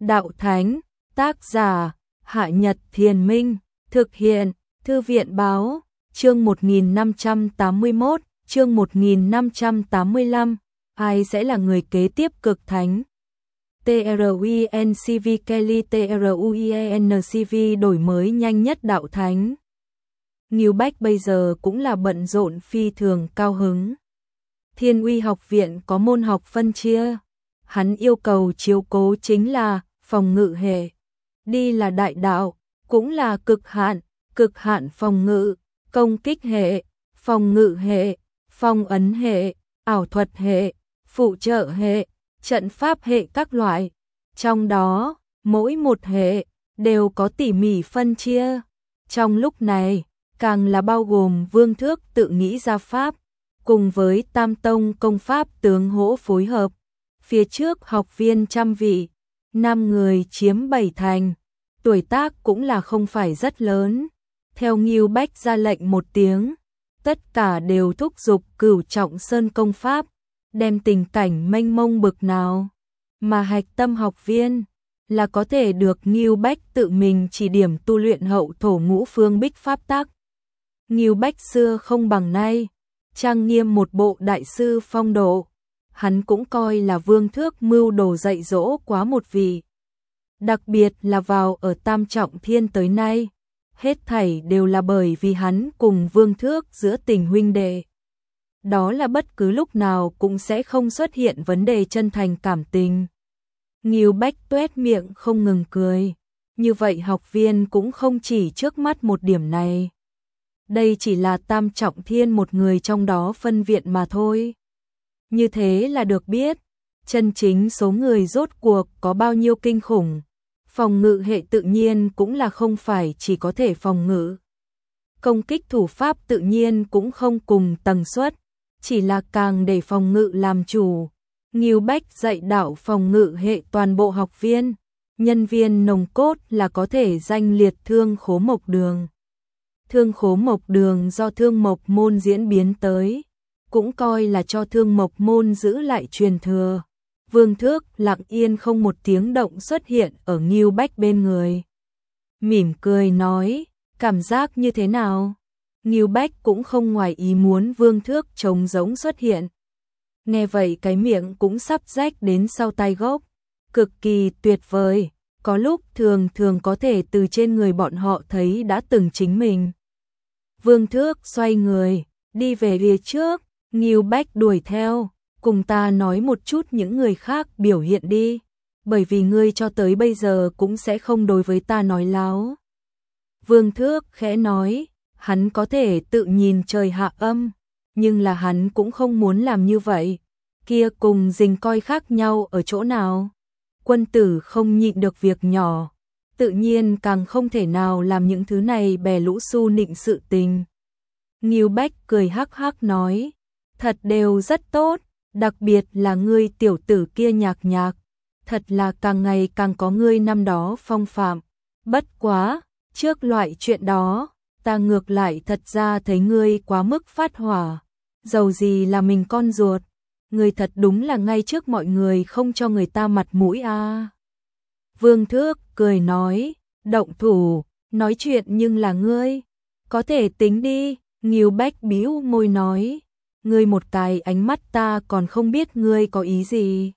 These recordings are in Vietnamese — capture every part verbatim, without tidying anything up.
Đạo Thánh, tác giả, Hạ Nhật Thiền Minh, thực hiện, Thư viện Báo, chương một nghìn năm trăm tám mươi mốt, chương một nghìn năm trăm tám mươi lăm, ai sẽ là người kế tiếp cực thánh? TRUINCV Kelly TRUIENCV đổi mới nhanh nhất Đạo Thánh. Ngưu Bách bây giờ cũng là bận rộn phi thường cao hứng. Thiên Uy học viện có môn học phân chia. Hắn yêu cầu chiếu cố chính là phòng ngự hệ. Đi là đại đạo, cũng là cực hạn, cực hạn phòng ngự, công kích hệ, phòng ngự hệ, phong ấn hệ, ảo thuật hệ, phụ trợ hệ, trận pháp hệ các loại. Trong đó, mỗi một hệ đều có tỉ mỉ phân chia. Trong lúc này, càng là bao gồm vương thước tự nghĩ ra pháp, cùng với tam tông công pháp tướng hỗ phối hợp. Phía trước học viên trăm vị, năm người chiếm bảy thành, tuổi tác cũng là không phải rất lớn. Theo Ngưu Bách ra lệnh một tiếng, tất cả đều thúc giục Cửu Trọng Sơn công pháp, đem tình cảnh mênh mông bực nào. Mà hạch tâm học viên là có thể được Ngưu Bách tự mình chỉ điểm tu luyện hậu thổ ngũ phương bích pháp tắc. Ngưu Bách xưa không bằng nay, trang nghiêm một bộ đại sư phong độ, hắn cũng coi là vương thước mưu đồ dạy dỗ quá một vị. Đặc biệt là vào ở Tam Trọng Thiên tới nay, hết thảy đều là bởi vì hắn cùng vương thước giữa tình huynh đệ. Đó là bất cứ lúc nào cũng sẽ không xuất hiện vấn đề chân thành cảm tình. Ngưu Bách tuét miệng không ngừng cười, như vậy học viên cũng không chỉ trước mắt một điểm này. Đây chỉ là Tam Trọng Thiên một người trong đó phân viện mà thôi. Như thế là được biết, chân chính số người rốt cuộc có bao nhiêu kinh khủng. Phòng ngự hệ tự nhiên cũng là không phải chỉ có thể phòng ngự. Công kích thủ pháp tự nhiên cũng không cùng tần suất, chỉ là càng để phòng ngự làm chủ. Ngưu Bách dạy đạo phòng ngự hệ toàn bộ học viên, nhân viên nòng cốt là có thể danh liệt Thương Khố Mộc Đường. Thương Khố Mộc Đường do Thương Mộc Môn diễn biến tới, cũng coi là cho Thương Mộc Môn giữ lại truyền thừa. Vương Thước lặng yên không một tiếng động xuất hiện ở Ngưu Bách bên người. Mỉm cười nói, cảm giác như thế nào? Ngưu Bách cũng không ngoài ý muốn Vương Thước trống rỗng xuất hiện. Nghe vậy cái miệng cũng sắp rách đến sau tai gốc. Cực kỳ tuyệt vời, có lúc thường thường có thể từ trên người bọn họ thấy đã từng chính mình. Vương Thước xoay người, đi về phía trước, Ngưu Bách đuổi theo, cùng ta nói một chút những người khác biểu hiện đi, bởi vì ngươi cho tới bây giờ cũng sẽ không đối với ta nói láo. Vương Thước khẽ nói, hắn có thể tự nhìn trời hạ âm, nhưng là hắn cũng không muốn làm như vậy. Kia cùng dình coi khác nhau ở chỗ nào? Quân tử không nhịn được việc nhỏ, tự nhiên càng không thể nào làm những thứ này bè lũ su nịnh sự tình. Ngưu Bách cười hắc hắc nói, thật đều rất tốt, đặc biệt là ngươi tiểu tử kia Nhạc Nhạc, thật là càng ngày càng có ngươi năm đó phong phạm. Bất quá, trước loại chuyện đó, ta ngược lại thật ra thấy ngươi quá mức phát hỏa, dầu gì là mình con ruột, ngươi thật đúng là ngay trước mọi người không cho người ta mặt mũi a. À. Vương Thước cười nói, động thủ, nói chuyện nhưng là ngươi, có thể tính đi. Ngưu Bách bĩu môi nói, ngươi một cái ánh mắt ta còn không biết ngươi có ý gì.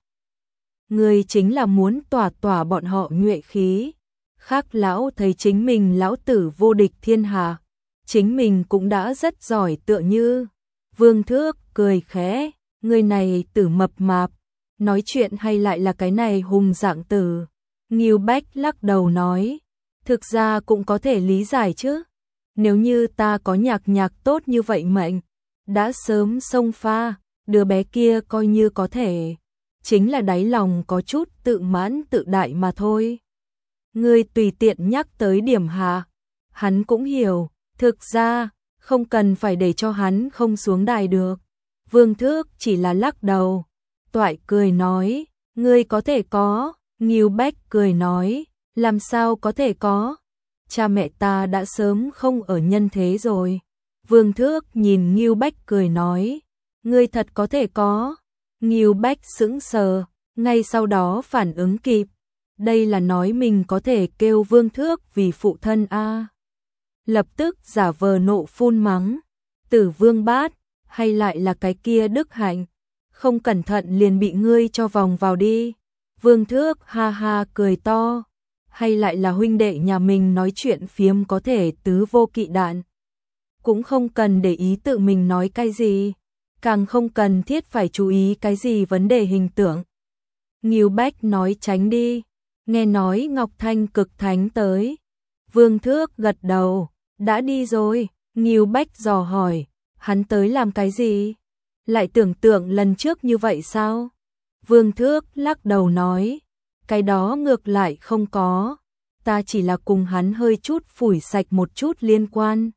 Ngươi chính là muốn tỏa tỏa bọn họ nhuệ khí. Khác lão thấy chính mình lão tử vô địch thiên hạ, chính mình cũng đã rất giỏi tựa như. Vương Thước cười khẽ, ngươi này tử mập mạp, nói chuyện hay lại là cái này hùng dạng tử. Ngưu Bách lắc đầu nói, thực ra cũng có thể lý giải chứ. Nếu như ta có Nhạc Nhạc tốt như vậy mệnh, đã sớm xông pha, đứa bé kia coi như có thể. Chính là đáy lòng có chút tự mãn tự đại mà thôi. Ngươi tùy tiện nhắc tới điểm hạ, hắn cũng hiểu, thực ra, không cần phải để cho hắn không xuống đài được. Vương Thước chỉ là lắc đầu, toại cười nói, ngươi có thể có. Ngưu Bách cười nói, làm sao có thể có? Cha mẹ ta đã sớm không ở nhân thế rồi. Vương Thước nhìn Ngưu Bách cười nói, ngươi thật có thể có. Ngưu Bách sững sờ, ngay sau đó phản ứng kịp, đây là nói mình có thể kêu Vương Thước vì phụ thân a. Lập tức giả vờ nộ phun mắng, Tử Vương Bát, hay lại là cái kia Đức Hạnh, không cẩn thận liền bị ngươi cho vòng vào đi. Vương Thước ha ha cười to, hay lại là huynh đệ nhà mình nói chuyện phiếm có thể tứ vô kỵ đạn. Cũng không cần để ý tự mình nói cái gì, càng không cần thiết phải chú ý cái gì vấn đề hình tượng. Ngưu Bách nói tránh đi, nghe nói Ngọc Thanh Cực Thánh tới. Vương Thước gật đầu, đã đi rồi. Ngưu Bách dò hỏi, hắn tới làm cái gì? Lại tưởng tượng lần trước như vậy sao? Vương Thước lắc đầu nói, cái đó ngược lại không có, ta chỉ là cùng hắn hơi chút phủi sạch một chút liên quan.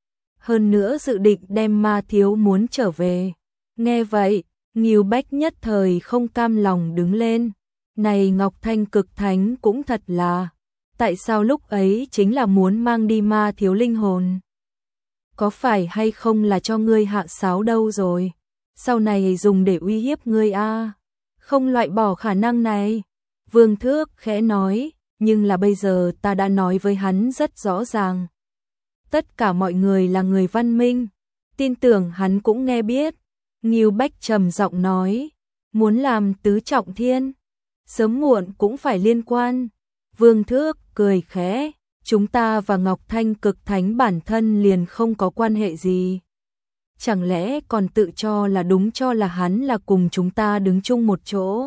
Hơn nữa dự định đem Ma Thiếu muốn trở về. Nghe vậy, Ngưu Bách nhất thời không cam lòng đứng lên. Này Ngọc Thanh Cực Thánh cũng thật là, tại sao lúc ấy chính là muốn mang đi Ma Thiếu linh hồn? Có phải hay không là cho ngươi hạ sáo đâu rồi? Sau này dùng để uy hiếp ngươi a? Không loại bỏ khả năng này. Vương Thước khẽ nói, nhưng là bây giờ ta đã nói với hắn rất rõ ràng. Tất cả mọi người là người văn minh, tin tưởng hắn cũng nghe biết. Ngưu Bách trầm giọng nói, muốn làm tứ trọng thiên, sớm muộn cũng phải liên quan. Vương Thước cười khẽ, chúng ta và Ngọc Thanh Cực Thánh bản thân liền không có quan hệ gì. Chẳng lẽ còn tự cho là đúng, cho là hắn là cùng chúng ta đứng chung một chỗ.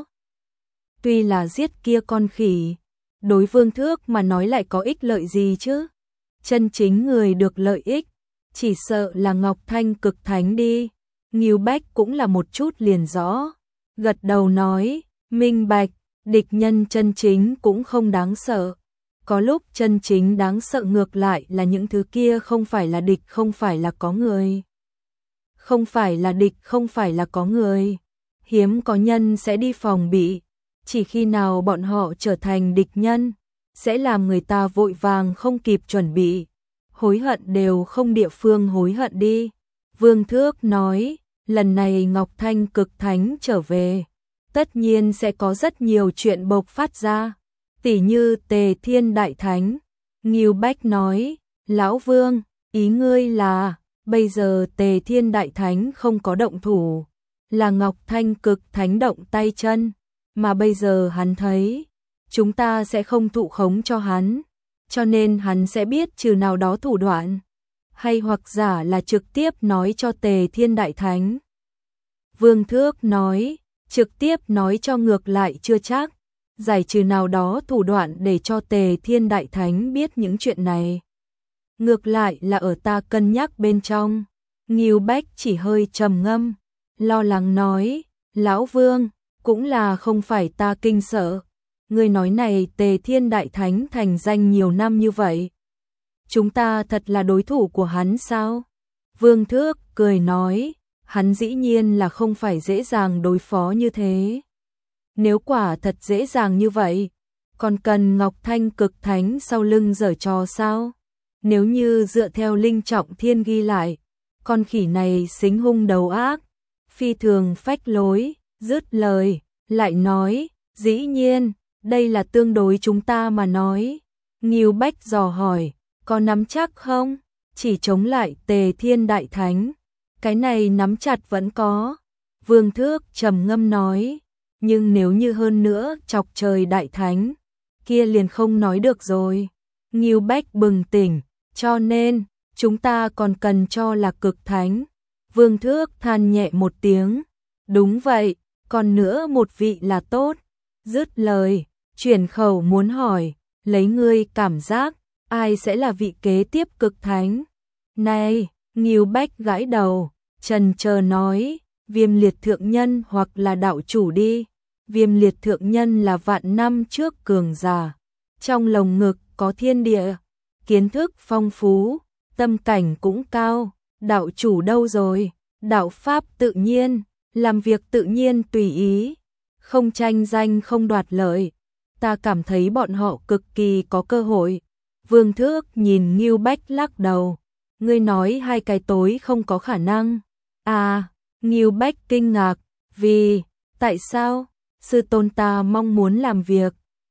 Tuy là giết kia con khỉ, đối Vương Thước mà nói lại có ích lợi gì chứ? Chân chính người được lợi ích, chỉ sợ là Ngọc Thanh Cực Thánh đi. Ngưu Bách cũng là một chút liền rõ, gật đầu nói, minh bạch, địch nhân chân chính cũng không đáng sợ. Có lúc chân chính đáng sợ ngược lại là những thứ kia không phải là địch, không phải là có người. Không phải là địch, không phải là có người. Hiếm có nhân sẽ đi phòng bị, chỉ khi nào bọn họ trở thành địch nhân, sẽ làm người ta vội vàng không kịp chuẩn bị. Hối hận đều không địa phương hối hận đi. Vương Thước nói, lần này Ngọc Thanh Cực Thánh trở về, tất nhiên sẽ có rất nhiều chuyện bộc phát ra, tỉ như Tề Thiên Đại Thánh. Ngưu Bách nói, Lão Vương, ý ngươi là, bây giờ Tề Thiên Đại Thánh không có động thủ, là Ngọc Thanh Cực Thánh động tay chân, mà bây giờ hắn thấy, chúng ta sẽ không thụ khống cho hắn, cho nên hắn sẽ biết trừ nào đó thủ đoạn, hay hoặc giả là trực tiếp nói cho Tề Thiên Đại Thánh. Vương Thước nói, trực tiếp nói cho ngược lại chưa chắc, giải trừ nào đó thủ đoạn để cho Tề Thiên Đại Thánh biết những chuyện này. Ngược lại là ở ta cân nhắc bên trong. Ngưu Bách chỉ hơi trầm ngâm, lo lắng nói, Lão Vương, cũng là không phải ta kinh sợ. Ngươi nói này Tề Thiên Đại Thánh thành danh nhiều năm như vậy, chúng ta thật là đối thủ của hắn sao? Vương Thước cười nói, hắn dĩ nhiên là không phải dễ dàng đối phó như thế. Nếu quả thật dễ dàng như vậy, còn cần Ngọc Thanh Cực Thánh sau lưng giở trò sao? Nếu như dựa theo Linh Trọng Thiên ghi lại, con khỉ này xính hung đầu ác, phi thường phách lối, dứt lời, lại nói, dĩ nhiên, đây là tương đối chúng ta mà nói. Ngưu Bách dò hỏi, có nắm chắc không? Chỉ chống lại Tề Thiên Đại Thánh, cái này nắm chặt vẫn có. Vương Thước trầm ngâm nói, nhưng nếu như hơn nữa chọc trời Đại Thánh, kia liền không nói được rồi. Ngưu Bách bừng tỉnh, cho nên, chúng ta còn cần cho là Cực Thánh. Vương Thước than nhẹ một tiếng, đúng vậy, còn nữa một vị là tốt. Dứt lời, chuyển khẩu muốn hỏi, lấy ngươi cảm giác, ai sẽ là vị kế tiếp Cực Thánh? Này, Ngưu Bách gãi đầu, trần chờ nói, Viêm Liệt Thượng Nhân hoặc là đạo chủ đi. Viêm Liệt Thượng Nhân là vạn năm trước cường giả, trong lồng ngực có thiên địa, kiến thức phong phú, tâm cảnh cũng cao. Đạo chủ đâu rồi? Đạo pháp tự nhiên, làm việc tự nhiên tùy ý, không tranh danh không đoạt lợi. Ta cảm thấy bọn họ cực kỳ có cơ hội. Vương Thước nhìn Ngưu Bách lắc đầu, ngươi nói hai cái tối không có khả năng. À, Ngưu Bách kinh ngạc, vì, tại sao? Sư tôn ta mong muốn làm việc,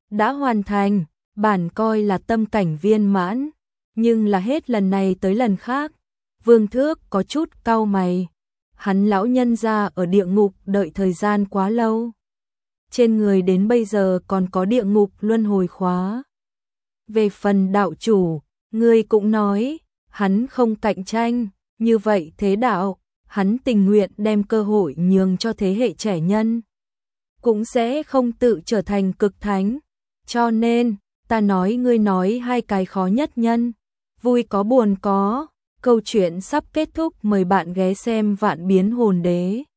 đã hoàn thành, bản coi là tâm cảnh viên mãn, nhưng là hết lần này tới lần khác, Vương Thước có chút cau mày, hắn lão nhân gia ở địa ngục đợi thời gian quá lâu. Trên người đến bây giờ còn có địa ngục luân hồi khóa. Về phần đạo chủ, ngươi cũng nói, hắn không cạnh tranh, như vậy thế đạo, hắn tình nguyện đem cơ hội nhường cho thế hệ trẻ nhân, cũng sẽ không tự trở thành cực thánh. Cho nên, ta nói ngươi nói hai cái khó nhất nhân, vui có buồn có, câu chuyện sắp kết thúc, mời bạn ghé xem Vạn Biến Hồn Đế.